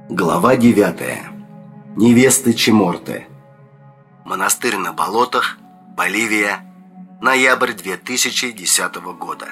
Глава 9. Невесты Чиморте. Монастырь на болотах, Боливия, ноябрь 2010 года.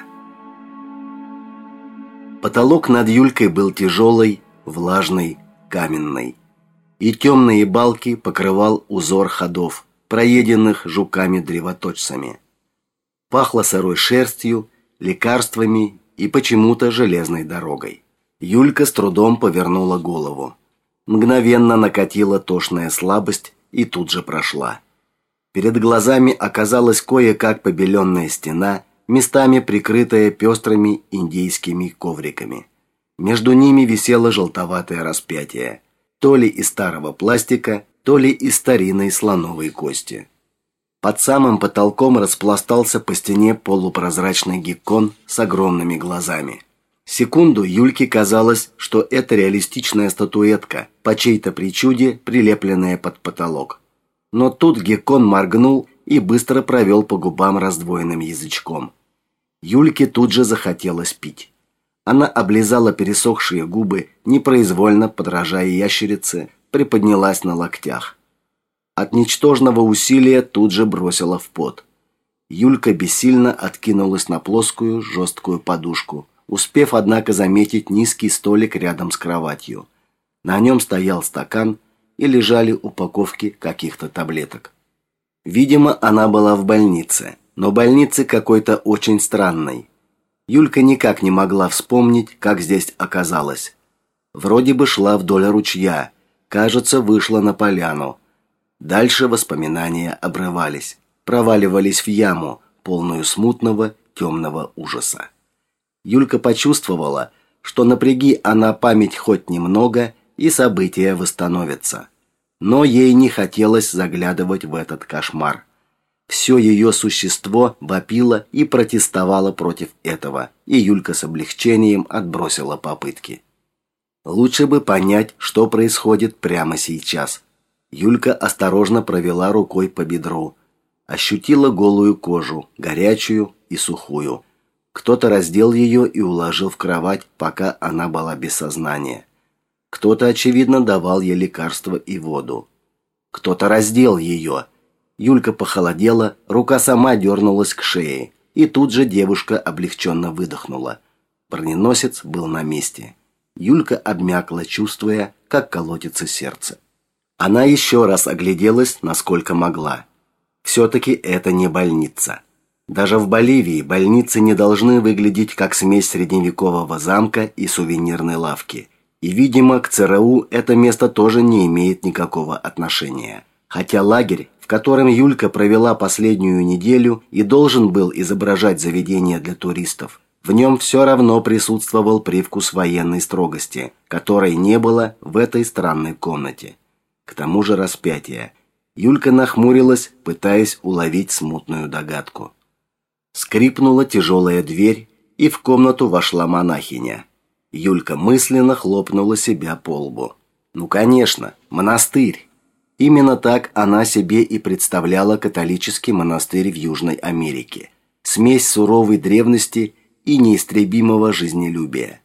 Потолок над Юлькой был тяжелый, влажный, каменный. И темные балки покрывал узор ходов, проеденных жуками-древоточцами. Пахло сырой шерстью, лекарствами и почему-то железной дорогой. Юлька с трудом повернула голову. Мгновенно накатила тошная слабость и тут же прошла. Перед глазами оказалась кое-как побеленная стена, местами прикрытая пестрыми индейскими ковриками. Между ними висело желтоватое распятие, то ли из старого пластика, то ли из старинной слоновой кости. Под самым потолком распластался по стене полупрозрачный геккон с огромными глазами. Секунду Юльке казалось, что это реалистичная статуэтка, по чьей-то причуде прилепленная под потолок. Но тут геккон моргнул и быстро провел по губам раздвоенным язычком. Юльке тут же захотелось пить. Она облизала пересохшие губы, непроизвольно подражая ящерице, приподнялась на локтях. От ничтожного усилия тут же бросила в пот. Юлька бессильно откинулась на плоскую, жесткую подушку, успев, однако, заметить низкий столик рядом с кроватью. На нем стоял стакан и лежали упаковки каких-то таблеток. Видимо, она была в больнице, но больнице какой-то очень странной. Юлька никак не могла вспомнить, как здесь оказалась. Вроде бы шла вдоль ручья, кажется, вышла на поляну. Дальше воспоминания обрывались, проваливались в яму, полную смутного, темного ужаса. Юлька почувствовала, что напряги она память хоть немного, и события восстановятся. Но ей не хотелось заглядывать в этот кошмар. Все ее существо вопило и протестовало против этого, и Юлька с облегчением отбросила попытки. Лучше бы понять, что происходит прямо сейчас. Юлька осторожно провела рукой по бедру, ощутила голую кожу, горячую и сухую. Кто-то раздел ее и уложил в кровать, пока она была без сознания. Кто-то, очевидно, давал ей лекарства и воду. Кто-то раздел ее. Юлька похолодела, рука сама дернулась к шее, и тут же девушка облегченно выдохнула. Броненосец был на месте. Юлька обмякла, чувствуя, как колотится сердце. Она еще раз огляделась, насколько могла. Все-таки это не больница. Даже в Боливии больницы не должны выглядеть как смесь средневекового замка и сувенирной лавки. И, видимо, к ЦРУ это место тоже не имеет никакого отношения. Хотя лагерь, в котором Юлька провела последнюю неделю и должен был изображать заведение для туристов, в нем все равно присутствовал привкус военной строгости, которой не было в этой странной комнате. К тому же распятие. Юлька нахмурилась, пытаясь уловить смутную догадку. Скрипнула тяжелая дверь, и в комнату вошла монахиня. Юлька мысленно хлопнула себя по лбу. Ну, конечно, монастырь. Именно так она себе и представляла католический монастырь в Южной Америке. Смесь суровой древности и неистребимого жизнелюбия.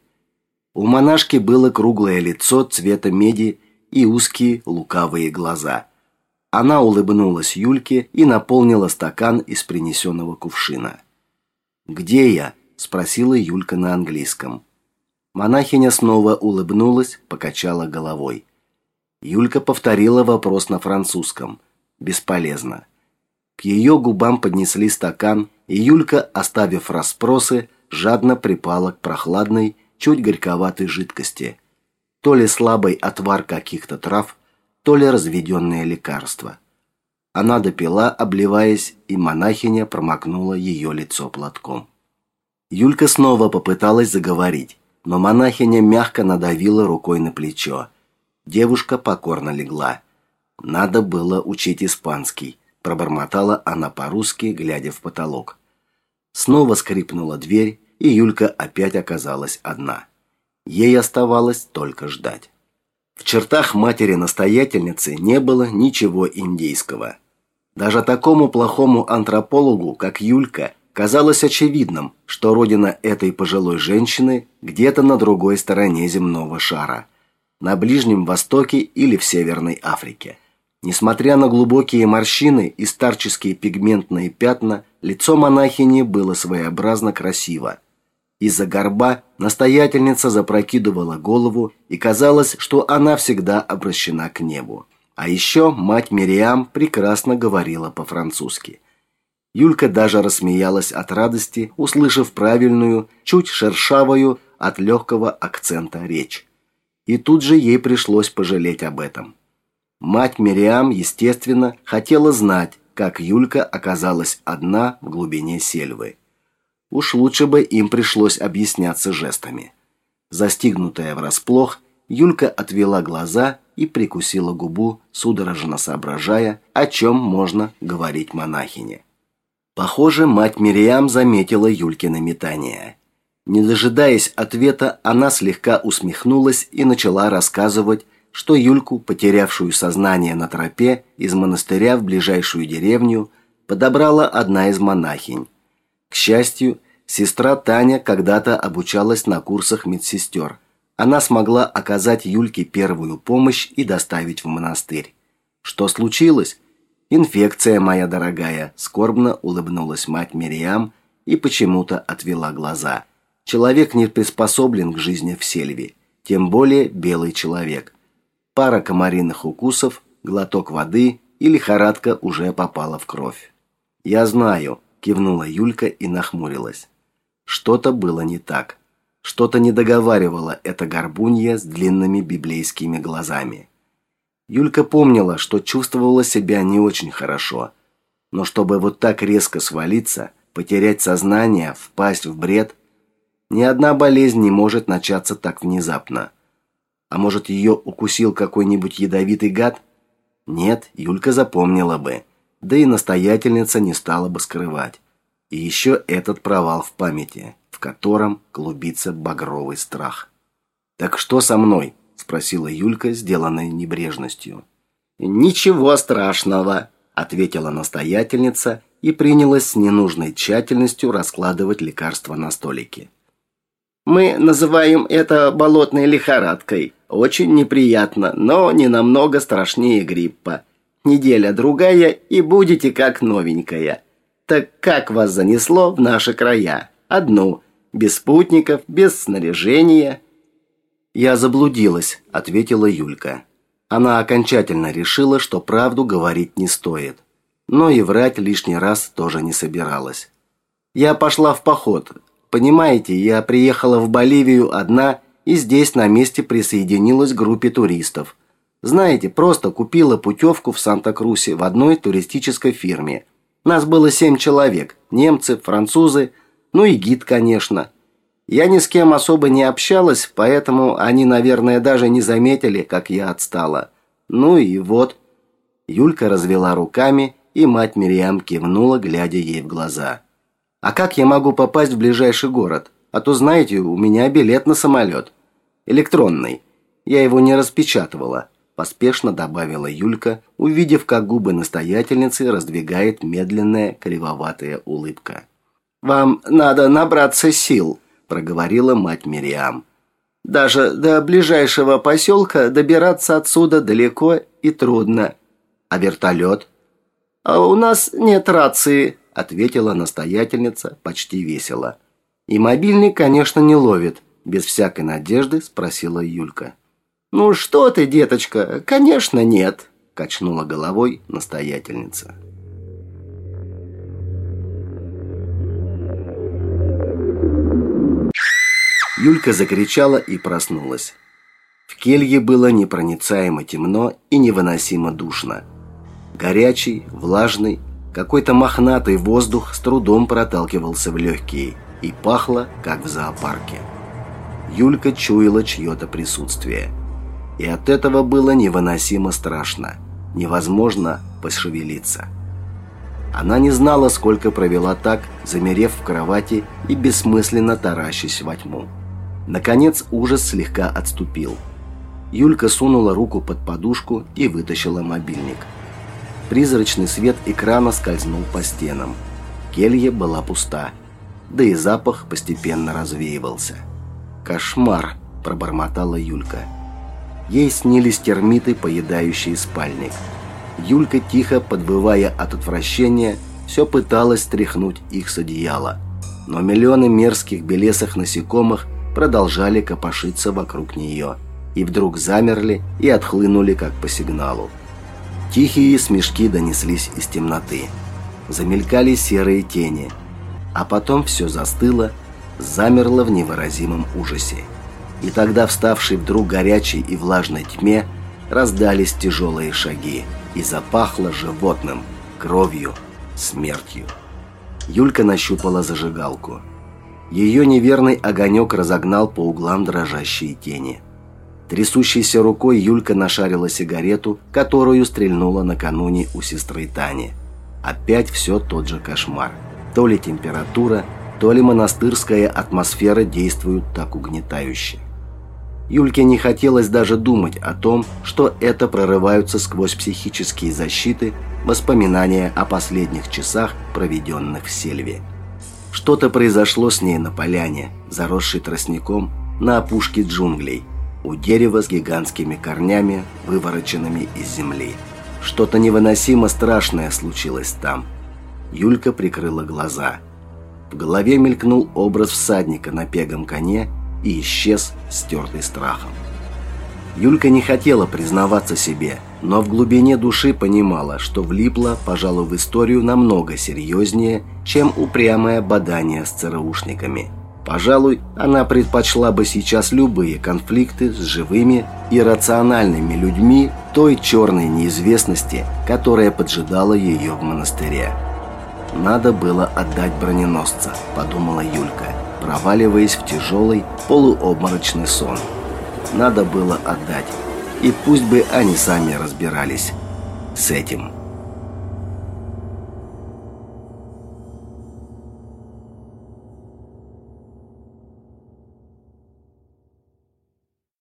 У монашки было круглое лицо цвета меди и узкие лукавые глаза. Она улыбнулась Юльке и наполнила стакан из принесенного кувшина. «Где я?» – спросила Юлька на английском. Монахиня снова улыбнулась, покачала головой. Юлька повторила вопрос на французском. Бесполезно. К ее губам поднесли стакан, и Юлька, оставив расспросы, жадно припала к прохладной, чуть горьковатой жидкости. То ли слабый отвар каких-то трав, то ли разведенное лекарство. Она допила, обливаясь, и монахиня промокнула ее лицо платком. Юлька снова попыталась заговорить, но монахиня мягко надавила рукой на плечо. Девушка покорно легла. «Надо было учить испанский», – пробормотала она по-русски, глядя в потолок. Снова скрипнула дверь, и Юлька опять оказалась одна. Ей оставалось только ждать. В чертах матери-настоятельницы не было ничего индейского. Даже такому плохому антропологу, как Юлька, казалось очевидным, что родина этой пожилой женщины где-то на другой стороне земного шара. на Ближнем Востоке или в Северной Африке. Несмотря на глубокие морщины и старческие пигментные пятна, лицо монахини было своеобразно красиво. Из-за горба настоятельница запрокидывала голову, и казалось, что она всегда обращена к небу. А еще мать Мириам прекрасно говорила по-французски. Юлька даже рассмеялась от радости, услышав правильную, чуть шершавую от легкого акцента речь. И тут же ей пришлось пожалеть об этом. Мать Мириам, естественно, хотела знать, как Юлька оказалась одна в глубине сельвы. Уж лучше бы им пришлось объясняться жестами. Застигнутая врасплох, Юлька отвела глаза и прикусила губу, судорожно соображая, о чем можно говорить монахине. Похоже, мать Мириам заметила Юлькино метание. Не дожидаясь ответа, она слегка усмехнулась и начала рассказывать, что Юльку, потерявшую сознание на тропе из монастыря в ближайшую деревню, подобрала одна из монахинь. К счастью, сестра Таня когда-то обучалась на курсах медсестер. Она смогла оказать Юльке первую помощь и доставить в монастырь. Что случилось? Инфекция, моя дорогая, скорбно улыбнулась мать Мириам и почему-то отвела глаза. Человек не приспособлен к жизни в сельве, тем более белый человек. Пара комариных укусов, глоток воды и лихорадка уже попала в кровь. «Я знаю», – кивнула Юлька и нахмурилась. Что-то было не так. Что-то не договаривала эта горбунья с длинными библейскими глазами. Юлька помнила, что чувствовала себя не очень хорошо. Но чтобы вот так резко свалиться, потерять сознание, впасть в бред, ни одна болезнь не может начаться так внезапно. А может, ее укусил какой-нибудь ядовитый гад? Нет, Юлька запомнила бы. Да и настоятельница не стала бы скрывать. И еще этот провал в памяти, в котором клубится багровый страх. «Так что со мной?» – спросила Юлька, сделанной небрежностью. «Ничего страшного», – ответила настоятельница и принялась с ненужной тщательностью раскладывать лекарства на столике. «Мы называем это болотной лихорадкой. Очень неприятно, но не намного страшнее гриппа. Неделя-другая, и будете как новенькая. Так как вас занесло в наши края? Одну, без спутников, без снаряжения?» «Я заблудилась», – ответила Юлька. Она окончательно решила, что правду говорить не стоит. Но и врать лишний раз тоже не собиралась. «Я пошла в поход. Понимаете, я приехала в Боливию одна и здесь на месте присоединилась к группе туристов. Знаете, просто купила путевку в Санта-Крусе в одной туристической фирме. Нас было 7 человек, немцы, французы, ну и гид, конечно. Я ни с кем особо не общалась, поэтому они, наверное, даже не заметили, как я отстала. Ну и вот». Юлька развела руками, и мать Мириам кивнула, глядя ей в глаза. «А как я могу попасть в ближайший город? А то, знаете, у меня билет на самолет. Электронный. Я его не распечатывала», – поспешно добавила Юлька, увидев, как губы настоятельницы раздвигает медленная кривоватая улыбка. «Вам надо набраться сил», – проговорила мать Мириам. «Даже до ближайшего поселка добираться отсюда далеко и трудно. А вертолет?» «А у нас нет рации», – ответила настоятельница почти весело. «И мобильник, конечно, не ловит», – без всякой надежды спросила Юлька. «Ну что ты, деточка, конечно, нет», – качнула головой настоятельница. Юлька закричала и проснулась. В келье было непроницаемо темно и невыносимо душно. Горячий, влажный, какой-то мохнатый воздух с трудом проталкивался в легкие и пахло, как в зоопарке. Юлька чуяла чье-то присутствие. И от этого было невыносимо страшно. Невозможно пошевелиться. Она не знала, сколько провела так, замерев в кровати и бессмысленно таращась во тьму. Наконец ужас слегка отступил. Юлька сунула руку под подушку и вытащила мобильник. Призрачный свет экрана скользнул по стенам. Келья была пуста, да и запах постепенно развеивался. «Кошмар!» – пробормотала Юлька. Ей снились термиты, поедающие спальник. Юлька, тихо подвывая от отвращения, все пыталась стряхнуть их с одеяла. Но миллионы мерзких белесых насекомых продолжали копошиться вокруг нее. И вдруг замерли и отхлынули, как по сигналу. Тихие смешки донеслись из темноты. Замелькали серые тени. А потом все застыло, замерло в невыразимом ужасе. И тогда, вставшей вдруг горячей и влажной тьме, раздались тяжелые шаги, и запахло животным, кровью, смертью. Юлька нащупала зажигалку. Ее неверный огонек разогнал по углам дрожащие тени. Трясущейся рукой Юлька нашарила сигарету, которую стрельнула накануне у сестры Тани. Опять все тот же кошмар. То ли температура, то ли монастырская атмосфера действуют так угнетающе. Юльке не хотелось даже думать о том, что это прорываются сквозь психические защиты воспоминания о последних часах, проведенных в сельве. Что-то произошло с ней на поляне, заросшей тростником, на опушке джунглей, у дерева с гигантскими корнями, вывороченными из земли. Что-то невыносимо страшное случилось там. Юлька прикрыла глаза. В голове мелькнул образ всадника на пегом коне и исчез, стертый страхом. Юлька не хотела признаваться себе, но в глубине души понимала, что влипла, пожалуй, в историю намного серьезнее, чем упрямое бадание с ЦРУшниками. Пожалуй, она предпочла бы сейчас любые конфликты с живыми и рациональными людьми той черной неизвестности, которая поджидала ее в монастыре. «Надо было отдать броненосца», – подумала Юлька, проваливаясь в тяжелый полуобморочный сон. «Надо было отдать, и пусть бы они сами разбирались с этим».